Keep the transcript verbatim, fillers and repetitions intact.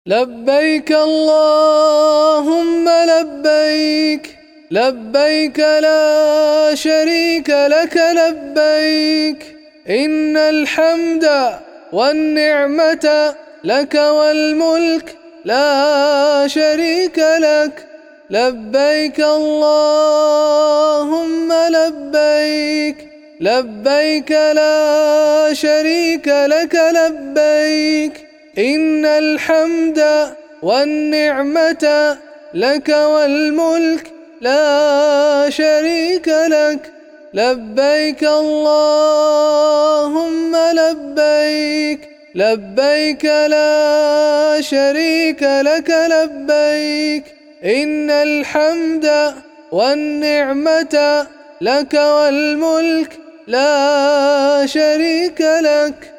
لبيك اللهم لبيك، لبيك لا شريك لك لبيك، إن الحمد والنعمة لك والملك لا شريك لك. لبيك اللهم لبيك، لبيك لا شريك لك لبيك، إن الحمد والنعمة لك والملك لا شريك لك. لبيك اللهم لبيك، لبيك لا شريك لك لبيك، إن الحمد والنعمة لك والملك لا شريك لك.